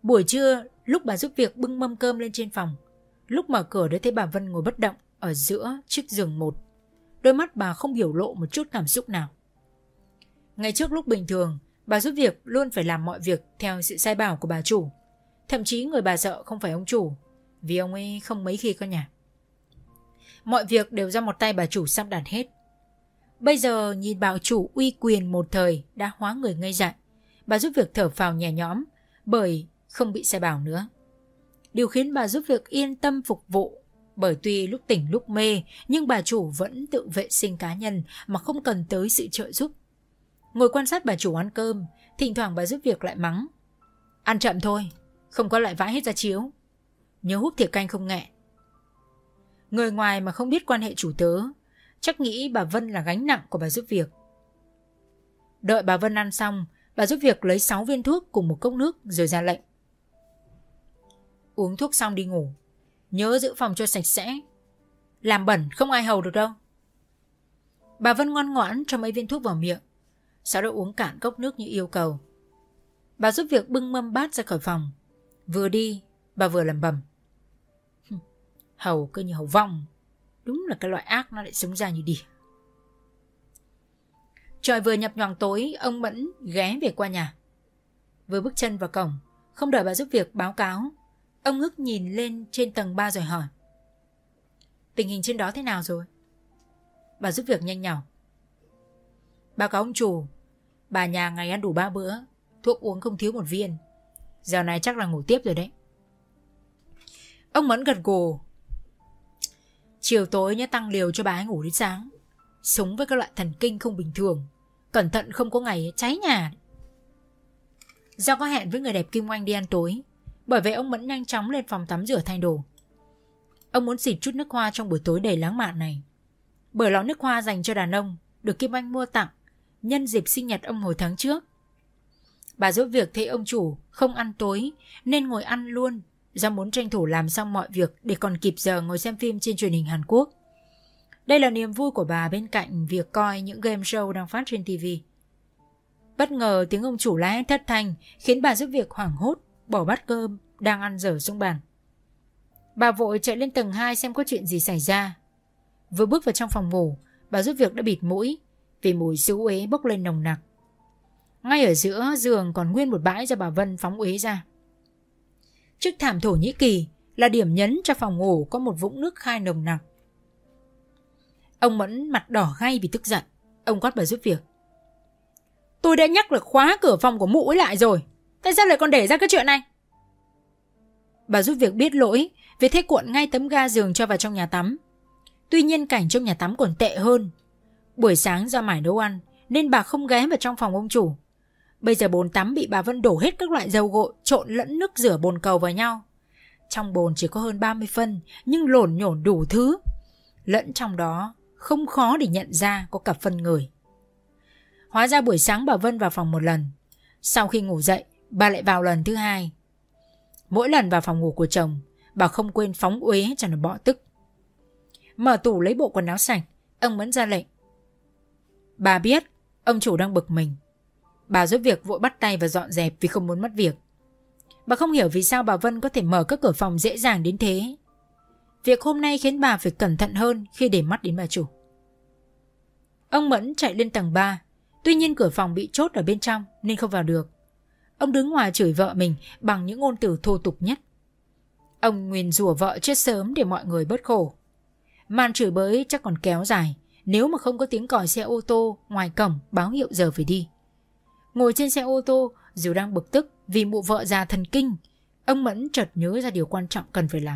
Buổi trưa, lúc bà giúp việc bưng mâm cơm lên trên phòng, lúc mở cửa đã thấy bà Vân ngồi bất động ở giữa chiếc giường một. Đôi mắt bà không biểu lộ một chút cảm xúc nào. Ngày trước lúc bình thường, bà giúp việc luôn phải làm mọi việc theo sự sai bảo của bà chủ. Thậm chí người bà sợ không phải ông chủ, vì ông ấy không mấy khi có nhà. Mọi việc đều do một tay bà chủ sắp đặt hết. Bây giờ nhìn bà chủ uy quyền một thời đã hóa người ngây dại, bà giúp việc thở phào nhẹ nhõm bởi không bị sai bảo nữa. Điều khiến bà giúp việc yên tâm phục vụ, bởi tuy lúc tỉnh lúc mê nhưng bà chủ vẫn tự vệ sinh cá nhân mà không cần tới sự trợ giúp. Ngồi quan sát bà chủ ăn cơm, thỉnh thoảng bà giúp việc lại mắng: ăn chậm thôi, không có lại vãi hết ra chiếu, nhớ húp thìa canh không nghẹn. Người ngoài mà không biết quan hệ chủ tớ chắc nghĩ bà Vân là gánh nặng của bà giúp việc. Đợi bà Vân ăn xong, bà giúp việc lấy sáu viên thuốc cùng một cốc nước rồi ra lệnh: uống thuốc xong đi ngủ, nhớ giữ phòng cho sạch sẽ, làm bẩn không ai hầu được đâu. Bà Vân ngoan ngoãn cho mấy viên thuốc vào miệng, sau đó uống cạn cốc nước như yêu cầu. Bà giúp việc bưng mâm bát ra khỏi phòng. Vừa đi bà vừa lẩm bẩm: hầu cứ như hầu vong, đúng là cái loại ác nó lại sống ra như đỉa. Trời vừa nhập nhoàng tối, ông Mẫn ghé về qua nhà. Vừa bước chân vào cổng, không đợi bà giúp việc báo cáo, ông ngước nhìn lên trên tầng ba rồi hỏi: tình hình trên đó thế nào rồi? Bà giúp việc nhanh nhảu: báo cáo ông chủ, bà nhà ngày ăn đủ ba bữa, thuốc uống không thiếu một viên, giờ này chắc là ngủ tiếp rồi đấy. Ông Mẫn gật gù: chiều tối nhớ tăng liều cho bà ấy ngủ đến sáng. Sống với các loại thần kinh không bình thường, cẩn thận không có ngày cháy nhà. Do có hẹn với người đẹp Kim Oanh đi ăn tối, bởi vậy ông Mẫn nhanh chóng lên phòng tắm rửa thay đồ. Ông muốn xịt chút nước hoa trong buổi tối đầy lãng mạn này, bởi lọ nước hoa dành cho đàn ông được Kim Oanh mua tặng nhân dịp sinh nhật ông hồi tháng trước. Bà giúp việc thấy ông chủ không ăn tối nên ngồi ăn luôn, do muốn tranh thủ làm xong mọi việc để còn kịp giờ ngồi xem phim trên truyền hình Hàn Quốc. Đây là niềm vui của bà bên cạnh việc coi những game show đang phát trên ti vi. Bất ngờ tiếng ông chủ la hét thất thanh khiến bà giúp việc hoảng hốt, bỏ bát cơm đang ăn dở xuống bàn. Bà vội chạy lên tầng hai xem có chuyện gì xảy ra. Vừa bước vào trong phòng ngủ, bà giúp việc đã bịt mũi vì mùi xú uế bốc lên nồng nặc. Ngay ở giữa giường còn nguyên một bãi do bà Vân phóng uế ra. Chiếc thảm Thổ Nhĩ Kỳ là điểm nhấn cho phòng ngủ có một vũng nước khai nồng nặc. Ông Mẫn mặt đỏ gay vì tức giận. Ông quát bà giúp việc: tôi đã nhắc là khóa cửa phòng của mụ ấy lại rồi, tại sao lại còn để ra cái chuyện này? Bà giúp việc biết lỗi vì thế cuộn ngay tấm ga giường cho vào trong nhà tắm. Tuy nhiên cảnh trong nhà tắm còn tệ hơn. Buổi sáng do mải nấu ăn nên bà không ghé vào trong phòng ông chủ. Bây giờ bồn tắm bị bà Vân đổ hết các loại dầu gội trộn lẫn nước rửa bồn cầu vào nhau. Trong bồn chỉ có hơn ba mươi phân nhưng lổn nhổn đủ thứ. Lẫn trong đó không khó để nhận ra có cả phân người. Hóa ra buổi sáng bà Vân vào phòng một lần, sau khi ngủ dậy bà lại vào lần thứ hai. Mỗi lần vào phòng ngủ của chồng, bà không quên phóng uế cho nó bọ tức. Mở tủ lấy bộ quần áo sạch, ông Mẫn ra lệnh. Bà biết ông chủ đang bực mình. Bà giúp việc vội bắt tay và dọn dẹp vì không muốn mất việc. Bà không hiểu vì sao bà Vân có thể mở các cửa phòng dễ dàng đến thế. Việc hôm nay khiến bà phải cẩn thận hơn khi để mắt đến bà chủ. Ông Mẫn chạy lên tầng ba, tuy nhiên cửa phòng bị chốt ở bên trong nên không vào được. Ông đứng ngoài chửi vợ mình bằng những ngôn từ thô tục nhất. Ông nguyền rủa vợ chết sớm để mọi người bớt khổ. Màn chửi bới chắc còn kéo dài nếu mà không có tiếng còi xe ô tô ngoài cổng báo hiệu giờ phải đi. Ngồi trên xe ô tô dù đang bực tức vì mụ vợ già thần kinh, ông Mẫn chợt nhớ ra điều quan trọng cần phải làm.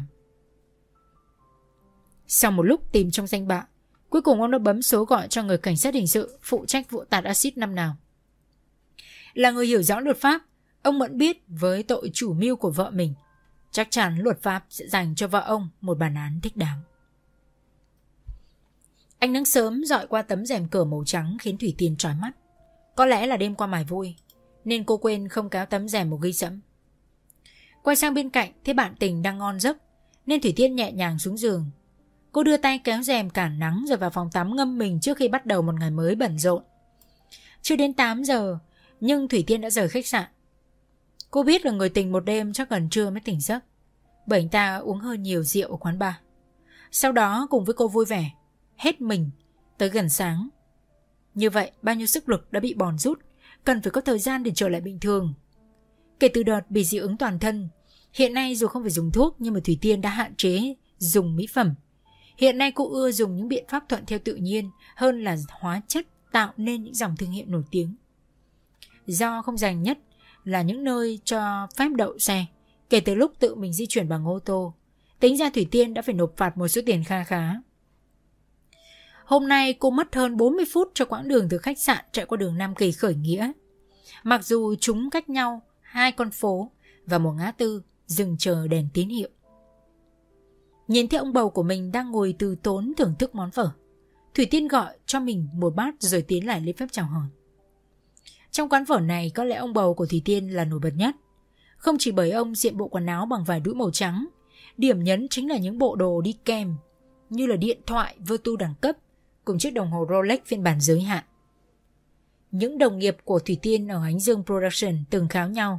Sau một lúc tìm trong danh bạ, cuối cùng ông đã bấm số gọi cho người cảnh sát hình sự phụ trách vụ tạt axit năm nào. Là người hiểu rõ luật pháp, ông Mẫn biết với tội chủ mưu của vợ mình, chắc chắn luật pháp sẽ dành cho vợ ông một bản án thích đáng. Ánh nắng sớm dọi qua tấm rèm cửa màu trắng khiến Thủy Tiên chói mắt. Có lẽ là đêm qua mải vui nên cô quên không kéo tấm rèm một ghi sẫm. Quay sang bên cạnh thấy bạn tình đang ngon giấc nên Thủy Tiên nhẹ nhàng xuống giường. Cô đưa tay kéo rèm cản nắng rồi vào phòng tắm ngâm mình trước khi bắt đầu một ngày mới bận rộn. Chưa đến tám giờ nhưng Thủy Tiên đã rời khách sạn. Cô biết là người tình một đêm chắc gần trưa mới tỉnh giấc, bởi anh ta uống hơi nhiều rượu ở quán bar. Sau đó cùng với cô vui vẻ hết mình tới gần sáng. Như vậy bao nhiêu sức lực đã bị bòn rút, cần phải có thời gian để trở lại bình thường. Kể từ đợt bị dị ứng toàn thân, hiện nay dù không phải dùng thuốc nhưng mà Thủy Tiên đã hạn chế dùng mỹ phẩm. Hiện nay cô ưa dùng những biện pháp thuận theo tự nhiên hơn là hóa chất tạo nên những dòng thương hiệu nổi tiếng. Do không dành nhất là những nơi cho phép đậu xe, kể từ lúc tự mình di chuyển bằng ô tô, tính ra Thủy Tiên đã phải nộp phạt một số tiền kha khá. Hôm nay cô mất hơn bốn mươi phút cho quãng đường từ khách sạn chạy qua đường Nam Kỳ khởi nghĩa. Mặc dù chúng cách nhau hai con phố và một ngã tư dừng chờ đèn tín hiệu. Nhìn thấy ông bầu của mình đang ngồi từ tốn thưởng thức món phở, Thủy Tiên gọi cho mình một bát rồi tiến lại lấy phép chào hỏi. Trong quán phở này có lẽ ông bầu của Thủy Tiên là nổi bật nhất. Không chỉ bởi ông diện bộ quần áo bằng vải đũi màu trắng, điểm nhấn chính là những bộ đồ đi kèm như là điện thoại Vertu đẳng cấp cùng chiếc đồng hồ Rolex phiên bản giới hạn. Những đồng nghiệp của Thủy Tiên ở Ánh Dương Production từng kháo nhau: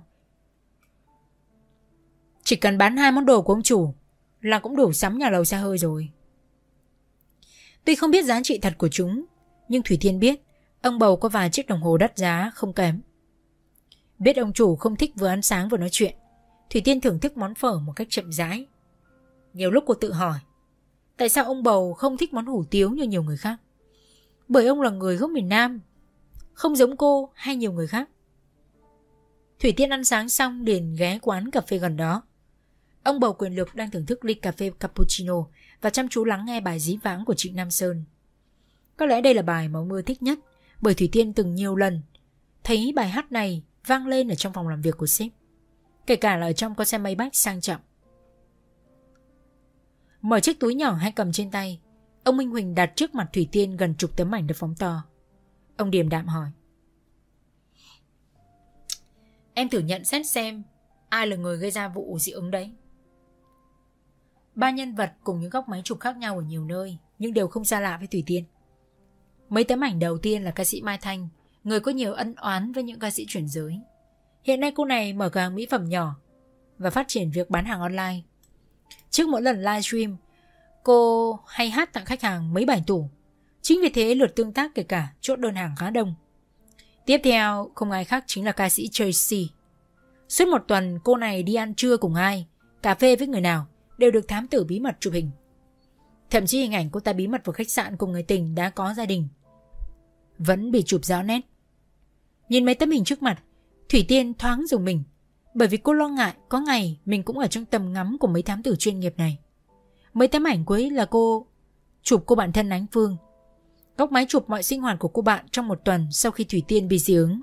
chỉ cần bán hai món đồ của ông chủ là cũng đủ sắm nhà lầu xe hơi rồi. Tuy không biết giá trị thật của chúng, nhưng Thủy Tiên biết ông bầu có vài chiếc đồng hồ đắt giá không kém. Biết ông chủ không thích vừa ăn sáng vừa nói chuyện, Thủy Tiên thưởng thức món phở một cách chậm rãi. Nhiều lúc cô tự hỏi, tại sao ông bầu không thích món hủ tiếu như nhiều người khác? Bởi ông là người gốc miền Nam, không giống cô hay nhiều người khác. Thủy Tiên ăn sáng xong liền ghé quán cà phê gần đó. Ông bầu quyền lực đang thưởng thức ly cà phê cappuccino và chăm chú lắng nghe bài dí vãng của Trịnh Nam Sơn. Có lẽ đây là bài mà ông ưa thích nhất, bởi Thủy Tiên từng nhiều lần thấy bài hát này vang lên ở trong phòng làm việc của sếp, kể cả là ở trong con xe Maybach sang trọng. Mở chiếc túi nhỏ hay cầm trên tay, ông Minh Huỳnh đặt trước mặt Thủy Tiên gần chục tấm ảnh được phóng to. Ông điềm đạm hỏi: em thử nhận xét xem ai là người gây ra vụ dị ứng đấy. Ba nhân vật cùng những góc máy chụp khác nhau ở nhiều nơi, nhưng đều không xa lạ với Thủy Tiên. Mấy tấm ảnh đầu tiên là ca sĩ Mai Thanh, người có nhiều ân oán với những ca sĩ chuyển giới. Hiện nay cô này mở cửa hàng mỹ phẩm nhỏ và phát triển việc bán hàng online. Trước mỗi lần livestream, cô hay hát tặng khách hàng mấy bài tủ. Chính vì thế lượt tương tác kể cả chốt đơn hàng khá đông. Tiếp theo không ai khác chính là ca sĩ Tracy. Suốt một tuần cô này đi ăn trưa cùng ai, cà phê với người nào đều được thám tử bí mật chụp hình. Thậm chí hình ảnh cô ta bí mật vào khách sạn cùng người tình đã có gia đình vẫn bị chụp rõ nét. Nhìn mấy tấm hình trước mặt, Thủy Tiên thoáng rùng mình, bởi vì cô lo ngại có ngày mình cũng ở trong tầm ngắm của mấy thám tử chuyên nghiệp này. Mấy tấm ảnh cuối là cô chụp cô bạn thân Ánh Phương, góc máy chụp mọi sinh hoạt của cô bạn trong một tuần sau khi Thủy Tiên bị dị ứng.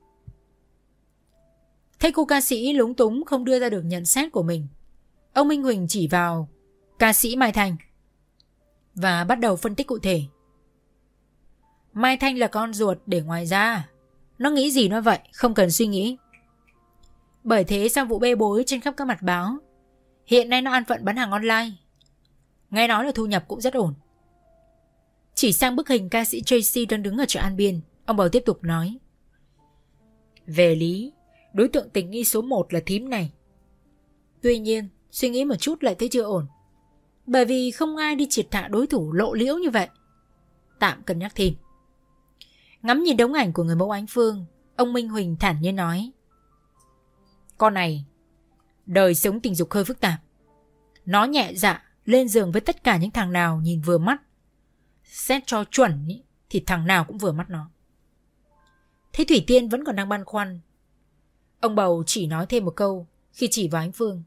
Thấy cô ca sĩ lúng túng không đưa ra được nhận xét của mình, ông Minh Huỳnh chỉ vào ca sĩ Mai Thanh và bắt đầu phân tích cụ thể. Mai Thanh là con ruột để ngoài ra, nó nghĩ gì nó vậy, không cần suy nghĩ. Bởi thế sau vụ bê bối trên khắp các mặt báo, hiện nay nó ăn phận bán hàng online. Nghe nói là thu nhập cũng rất ổn. Chỉ sang bức hình ca sĩ Tracy đang đứng ở chợ An Biên, ông bầu tiếp tục nói: về lý, đối tượng tình nghi số một là thím này. Tuy nhiên, suy nghĩ một chút lại thấy chưa ổn, bởi vì không ai đi triệt hạ đối thủ lộ liễu như vậy. Tạm cân nhắc thêm. Ngắm nhìn đống ảnh của người mẫu Ánh Phương, ông Minh Huỳnh thản nhiên nói: con này đời sống tình dục hơi phức tạp. Nó nhẹ dạ lên giường với tất cả những thằng nào nhìn vừa mắt. Xét cho chuẩn ý, thì thằng nào cũng vừa mắt nó. Thế Thủy Tiên vẫn còn đang băn khoăn. Ông bầu chỉ nói thêm một câu khi chỉ vào Ánh Phương: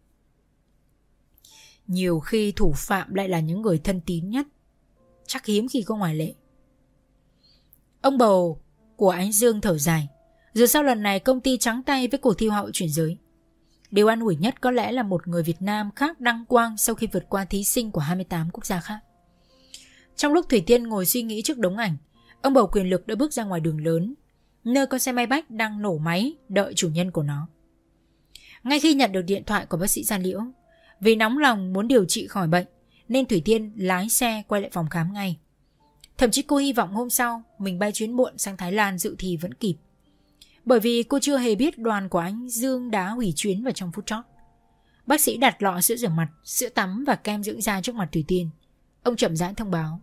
nhiều khi thủ phạm lại là những người thân tín nhất, chắc hiếm khi có ngoại lệ. Ông bầu của Ánh Dương thở dài. Dù sao lần này công ty trắng tay với cuộc thi Hoa hậu chuyển giới. Điều an ủi nhất có lẽ là một người Việt Nam khác đăng quang sau khi vượt qua thí sinh của hai mươi tám quốc gia khác. Trong lúc Thủy Tiên ngồi suy nghĩ trước đống ảnh, ông bầu quyền lực đã bước ra ngoài đường lớn, nơi con xe Maybach đang nổ máy đợi chủ nhân của nó. Ngay khi nhận được điện thoại của bác sĩ Gia Liễu, vì nóng lòng muốn điều trị khỏi bệnh nên Thủy Tiên lái xe quay lại phòng khám ngay. Thậm chí cô hy vọng hôm sau mình bay chuyến muộn sang Thái Lan dự thi vẫn kịp. Bởi vì cô chưa hề biết đoàn của anh Dương đã hủy chuyến vào trong phút chót. Bác sĩ đặt lọ sữa rửa mặt, sữa tắm và kem dưỡng da trước mặt Thủy Tiên. Ông chậm rãi thông báo: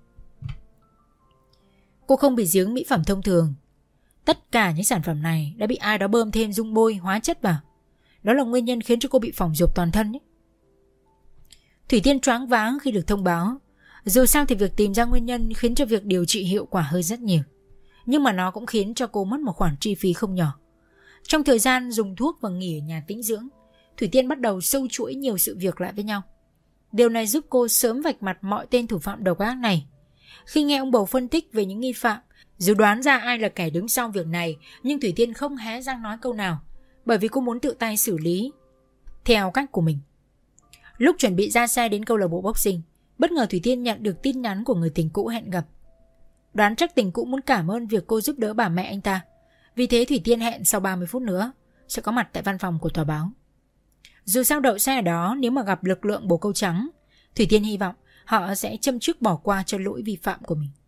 cô không bị giếng mỹ phẩm thông thường. Tất cả những sản phẩm này đã bị ai đó bơm thêm dung môi, hóa chất vào. Đó là nguyên nhân khiến cho cô bị phỏng rộp toàn thân ấy. Thủy Tiên choáng váng khi được thông báo. Dù sao thì việc tìm ra nguyên nhân khiến cho việc điều trị hiệu quả hơn rất nhiều. Nhưng mà nó cũng khiến cho cô mất một khoản chi phí không nhỏ. Trong thời gian dùng thuốc và nghỉ ở nhà tĩnh dưỡng, Thủy Tiên bắt đầu sâu chuỗi nhiều sự việc lại với nhau. Điều này giúp cô sớm vạch mặt mọi tên thủ phạm độc ác này. Khi nghe ông bầu phân tích về những nghi phạm, dù đoán ra ai là kẻ đứng sau việc này, nhưng Thủy Tiên không hé răng nói câu nào, bởi vì cô muốn tự tay xử lý theo cách của mình. Lúc chuẩn bị ra xe đến câu lạc bộ boxing, bất ngờ Thủy Tiên nhận được tin nhắn của người tình cũ hẹn gặp. Đoán chắc tình cũ muốn cảm ơn việc cô giúp đỡ bà mẹ anh ta. Vì thế Thủy Tiên hẹn sau ba mươi phút nữa sẽ có mặt tại văn phòng của tòa báo. Dù sao đậu xe ở đó, nếu mà gặp lực lượng bồ câu trắng, Thủy Tiên hy vọng họ sẽ châm chước bỏ qua cho lỗi vi phạm của mình.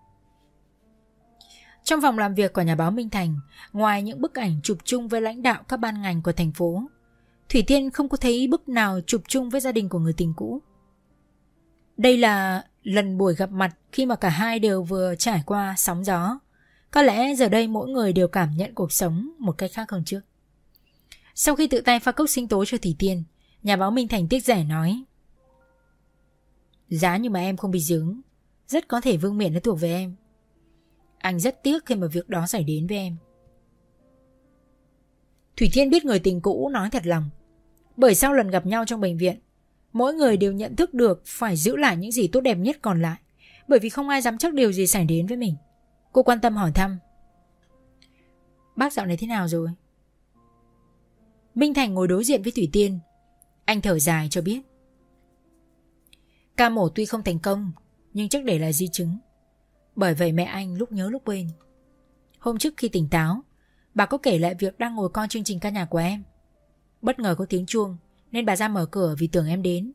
Trong phòng làm việc của nhà báo Minh Thành, ngoài những bức ảnh chụp chung với lãnh đạo các ban ngành của thành phố, Thủy Tiên không có thấy bức nào chụp chung với gia đình của người tình cũ. Đây là lần buổi gặp mặt khi mà cả hai đều vừa trải qua sóng gió. Có lẽ giờ đây mỗi người đều cảm nhận cuộc sống một cách khác hơn trước. Sau khi tự tay pha cốc sinh tố cho Thủy Tiên, nhà báo Minh Thành tiếc rẻ nói: giá như mà em không bị dướng, rất có thể vương miện nó thuộc về em. Anh rất tiếc khi mà việc đó xảy đến với em. Thủy Tiên biết người tình cũ nói thật lòng, bởi sau lần gặp nhau trong bệnh viện, mỗi người đều nhận thức được phải giữ lại những gì tốt đẹp nhất còn lại, bởi vì không ai dám chắc điều gì xảy đến với mình. Cô quan tâm hỏi thăm: bác dạo này thế nào rồi? Minh Thành ngồi đối diện với Thủy Tiên. Anh thở dài cho biết: ca mổ tuy không thành công, nhưng chắc để lại di chứng. Bởi vậy mẹ anh lúc nhớ lúc quên. Hôm trước khi tỉnh táo, bà có kể lại việc đang ngồi coi chương trình ca nhạc của em. Bất ngờ có tiếng chuông nên bà ra mở cửa vì tưởng em đến.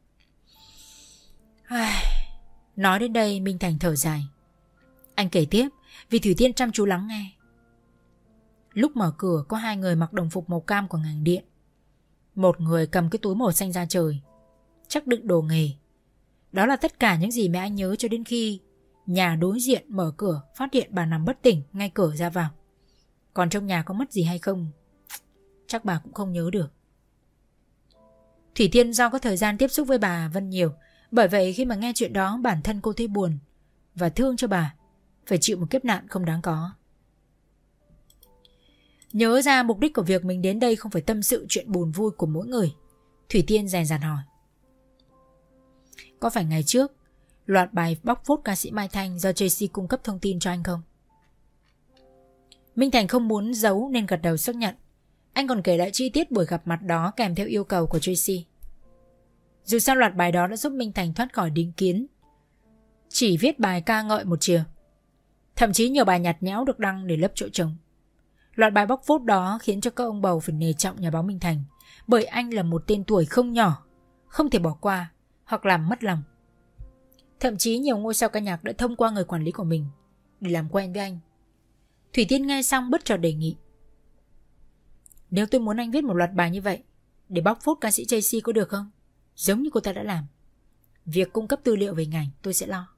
Nói đến đây Minh Thành thở dài. Anh kể tiếp vì Thủy Tiên chăm chú lắng nghe. Lúc mở cửa có hai người mặc đồng phục màu cam của ngành điện. Một người cầm cái túi màu xanh da trời, chắc đựng đồ nghề. Đó là tất cả những gì mẹ anh nhớ cho đến khi nhà đối diện mở cửa phát hiện bà nằm bất tỉnh ngay cửa ra vào. Còn trong nhà có mất gì hay không, chắc bà cũng không nhớ được. Thủy Tiên do có thời gian tiếp xúc với bà Vân nhiều, bởi vậy khi mà nghe chuyện đó bản thân cô thấy buồn và thương cho bà phải chịu một kiếp nạn không đáng có. Nhớ ra mục đích của việc mình đến đây không phải tâm sự chuyện buồn vui của mỗi người, Thủy Tiên dè dặt hỏi: có phải ngày trước loạt bài bóc phốt ca sĩ Mai Thanh do Tracy cung cấp thông tin cho anh không? Minh Thành không muốn giấu nên gật đầu xác nhận. Anh còn kể lại chi tiết buổi gặp mặt đó kèm theo yêu cầu của Tracy. Dù sao loạt bài đó đã giúp Minh Thành thoát khỏi định kiến chỉ viết bài ca ngợi một chiều. Thậm chí nhiều bài nhạt nhẽo được đăng để lấp chỗ trống. Loạt bài bóc phốt đó khiến cho các ông bầu phải nể trọng nhà báo Minh Thành, bởi anh là một tên tuổi không nhỏ, không thể bỏ qua hoặc làm mất lòng. Thậm chí nhiều ngôi sao ca nhạc đã thông qua người quản lý của mình để làm quen với anh. Thủy Tiên nghe xong bất chợt đề nghị: nếu tôi muốn anh viết một loạt bài như vậy để bóc phốt ca sĩ Tracy có được không? Giống như cô ta đã làm. Việc cung cấp tư liệu về ngành tôi sẽ lo.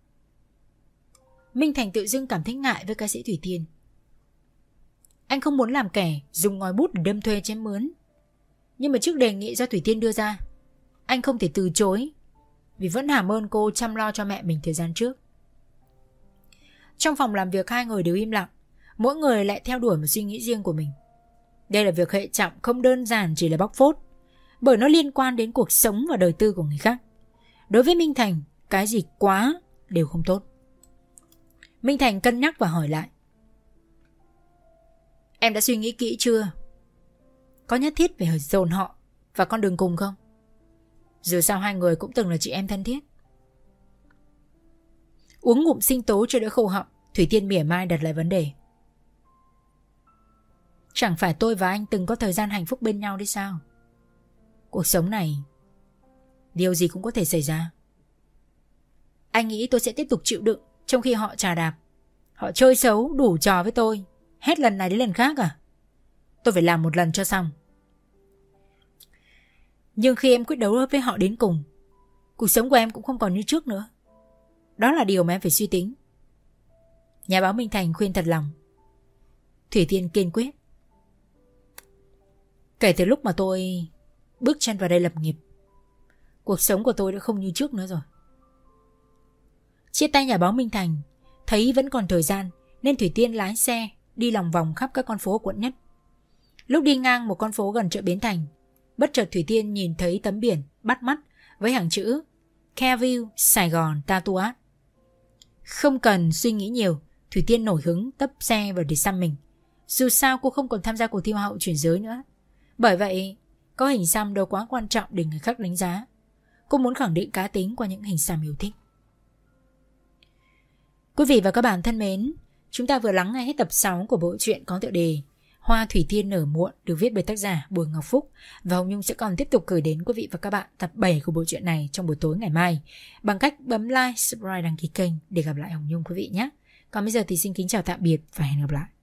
Minh Thành tự dưng cảm thấy ngại với ca sĩ Thủy Tiên. Anh không muốn làm kẻ dùng ngòi bút để đâm thuê chém mướn. Nhưng mà trước đề nghị do Thủy Tiên đưa ra, anh không thể từ chối, vì vẫn hàm ơn cô chăm lo cho mẹ mình thời gian trước. Trong phòng làm việc hai người đều im lặng, mỗi người lại theo đuổi một suy nghĩ riêng của mình. Đây là việc hệ trọng không đơn giản chỉ là bóc phốt, bởi nó liên quan đến cuộc sống và đời tư của người khác. Đối với Minh Thành, cái gì quá đều không tốt. Minh Thành cân nhắc và hỏi lại: em đã suy nghĩ kỹ chưa? Có nhất thiết phải dồn họ và con đường cùng không? Dù sao hai người cũng từng là chị em thân thiết. Uống ngụm sinh tố cho đỡ khô họng, Thủy Tiên mỉa mai đặt lại vấn đề: chẳng phải tôi và anh từng có thời gian hạnh phúc bên nhau đấy sao? Cuộc sống này điều gì cũng có thể xảy ra. Anh nghĩ tôi sẽ tiếp tục chịu đựng trong khi họ chà đạp, họ chơi xấu đủ trò với tôi, hết lần này đến lần khác à? Tôi phải làm một lần cho xong. Nhưng khi em quyết đấu với họ đến cùng, cuộc sống của em cũng không còn như trước nữa. Đó là điều mà em phải suy tính. Nhà báo Minh Thành khuyên thật lòng. Thủy Tiên kiên quyết. Kể từ lúc mà tôi bước chân vào đây lập nghiệp, cuộc sống của tôi đã không như trước nữa rồi. Chia tay nhà báo Minh Thành, thấy vẫn còn thời gian nên Thủy Tiên lái xe đi lòng vòng khắp các con phố quận nhất. Lúc đi ngang một con phố gần chợ Bến Thành, bất chợt Thủy Tiên nhìn thấy tấm biển bắt mắt với hàng chữ Careville, Sài Gòn, Tatuat. Không cần suy nghĩ nhiều, Thủy Tiên nổi hứng tấp xe vào để xăm mình. Dù sao cô không còn tham gia cuộc thi hoa hậu chuyển giới nữa. Bởi vậy, có hình xăm đâu quá quan trọng để người khác đánh giá. Cô muốn khẳng định cá tính qua những hình xăm yêu thích. Quý vị và các bạn thân mến, chúng ta vừa lắng nghe hết tập sáu của bộ truyện có tựa đề Hoa Thủy Tiên nở muộn, được viết bởi tác giả Bùi Ngọc Phúc, và Hồng Nhung sẽ còn tiếp tục gửi đến quý vị và các bạn tập bảy của bộ truyện này trong buổi tối ngày mai bằng cách bấm like, subscribe, đăng ký kênh để gặp lại Hồng Nhung quý vị nhé. Còn bây giờ thì xin kính chào tạm biệt và hẹn gặp lại.